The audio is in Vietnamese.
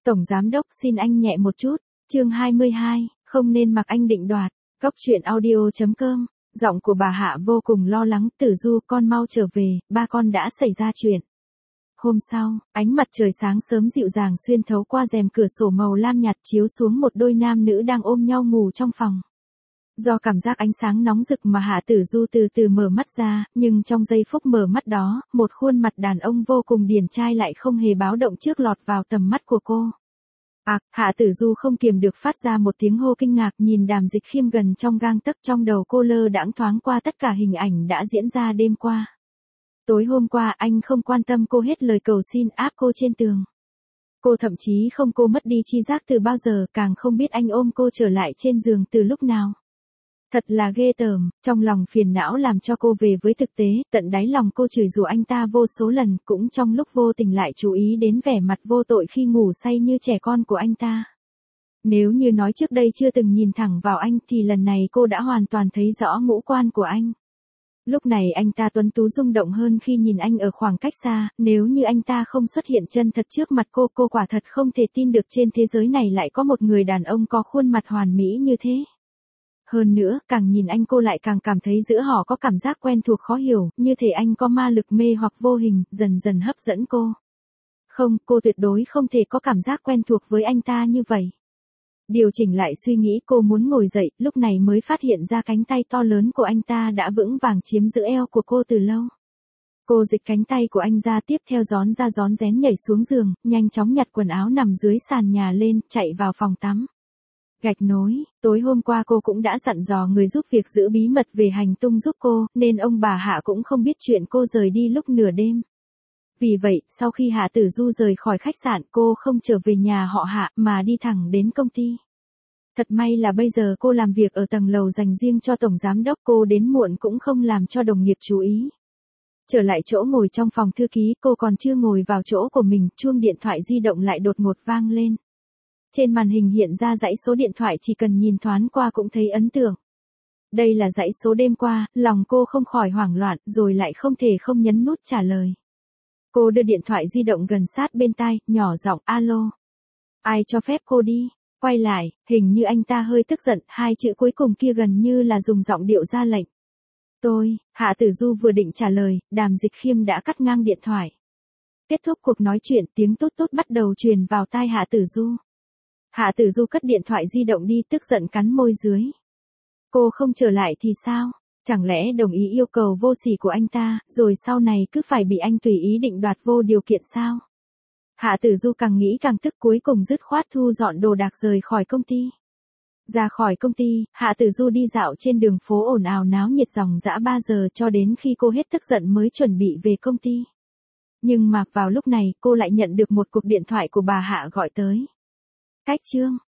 Tổng giám đốc xin anh nhẹ một chút. Chương 22, không nên mặc anh định đoạt. Góc truyện audio.com. Giọng của bà Hạ vô cùng lo lắng. Tử Du, con mau trở về, ba con đã xảy ra chuyện. Hôm sau, ánh mặt trời sáng sớm dịu dàng xuyên thấu qua rèm cửa sổ màu lam nhạt chiếu xuống một đôi nam nữ đang ôm nhau ngủ trong phòng. Do cảm giác ánh sáng nóng rực mà Hạ Tử Du từ từ mở mắt ra, nhưng trong giây phút mở mắt đó, một khuôn mặt đàn ông vô cùng điển trai lại không hề báo động trước lọt vào tầm mắt của cô. Hạ Tử Du không kiềm được phát ra một tiếng hô kinh ngạc, nhìn Đàm Dịch Khiêm gần trong gang tấc, trong đầu cô lơ đãng thoáng qua tất cả hình ảnh đã diễn ra đêm qua. Tối hôm qua anh không quan tâm cô, hết lời cầu xin áp cô trên tường. Cô thậm chí không, cô mất đi tri giác từ bao giờ, càng không biết anh ôm cô trở lại trên giường từ lúc nào. Thật là ghê tởm, trong lòng phiền não làm cho cô về với thực tế, tận đáy lòng cô chửi rủa anh ta vô số lần, cũng trong lúc vô tình lại chú ý đến vẻ mặt vô tội khi ngủ say như trẻ con của anh ta. Nếu như nói trước đây chưa từng nhìn thẳng vào anh thì lần này cô đã hoàn toàn thấy rõ ngũ quan của anh. Lúc này anh ta tuấn tú rung động hơn khi nhìn anh ở khoảng cách xa, nếu như anh ta không xuất hiện chân thật trước mặt cô quả thật không thể tin được trên thế giới này lại có một người đàn ông có khuôn mặt hoàn mỹ như thế. Hơn nữa, càng nhìn anh cô lại càng cảm thấy giữa họ có cảm giác quen thuộc khó hiểu, như thể anh có ma lực mê hoặc vô hình, dần dần hấp dẫn cô. Không, cô tuyệt đối không thể có cảm giác quen thuộc với anh ta như vậy. Điều chỉnh lại suy nghĩ, cô muốn ngồi dậy, lúc này mới phát hiện ra cánh tay to lớn của anh ta đã vững vàng chiếm giữ eo của cô từ lâu. Cô dịch cánh tay của anh ra, tiếp theo rón ra rón rén nhảy xuống giường, nhanh chóng nhặt quần áo nằm dưới sàn nhà lên, chạy vào phòng tắm. Gạch nối, tối hôm qua cô cũng đã dặn dò người giúp việc giữ bí mật về hành tung giúp cô, nên ông bà Hạ cũng không biết chuyện cô rời đi lúc nửa đêm. Vì vậy, sau khi Hạ Tử Du rời khỏi khách sạn, cô không trở về nhà họ Hạ mà đi thẳng đến công ty. Thật may là bây giờ cô làm việc ở tầng lầu dành riêng cho tổng giám đốc, cô đến muộn cũng không làm cho đồng nghiệp chú ý. Trở lại chỗ ngồi trong phòng thư ký, cô còn chưa ngồi vào chỗ của mình, chuông điện thoại di động lại đột ngột vang lên. Trên màn hình hiện ra dãy số điện thoại, chỉ cần nhìn thoáng qua cũng thấy ấn tượng. Đây là dãy số đêm qua, lòng cô không khỏi hoảng loạn, rồi lại không thể không nhấn nút trả lời. Cô đưa điện thoại di động gần sát bên tai, nhỏ giọng alo. Ai cho phép cô đi? Quay lại, hình như anh ta hơi tức giận, hai chữ cuối cùng kia gần như là dùng giọng điệu ra lệnh. Tôi, Hạ Tử Du vừa định trả lời, Đàm Dịch Khiêm đã cắt ngang điện thoại. Kết thúc cuộc nói chuyện, tiếng tốt tốt bắt đầu truyền vào tai Hạ Tử Du. Hạ Tử Du cất điện thoại di động đi, tức giận cắn môi dưới. Cô không trở lại thì sao? Chẳng lẽ đồng ý yêu cầu vô sỉ của anh ta, rồi sau này cứ phải bị anh tùy ý định đoạt vô điều kiện sao? Hạ Tử Du càng nghĩ càng tức, cuối cùng dứt khoát thu dọn đồ đạc rời khỏi công ty. Ra khỏi công ty, Hạ Tử Du đi dạo trên đường phố ồn ào náo nhiệt dòng dã 3 giờ cho đến khi cô hết tức giận mới chuẩn bị về công ty. Nhưng mà vào lúc này cô lại nhận được một cuộc điện thoại của bà Hạ gọi tới. Cách chương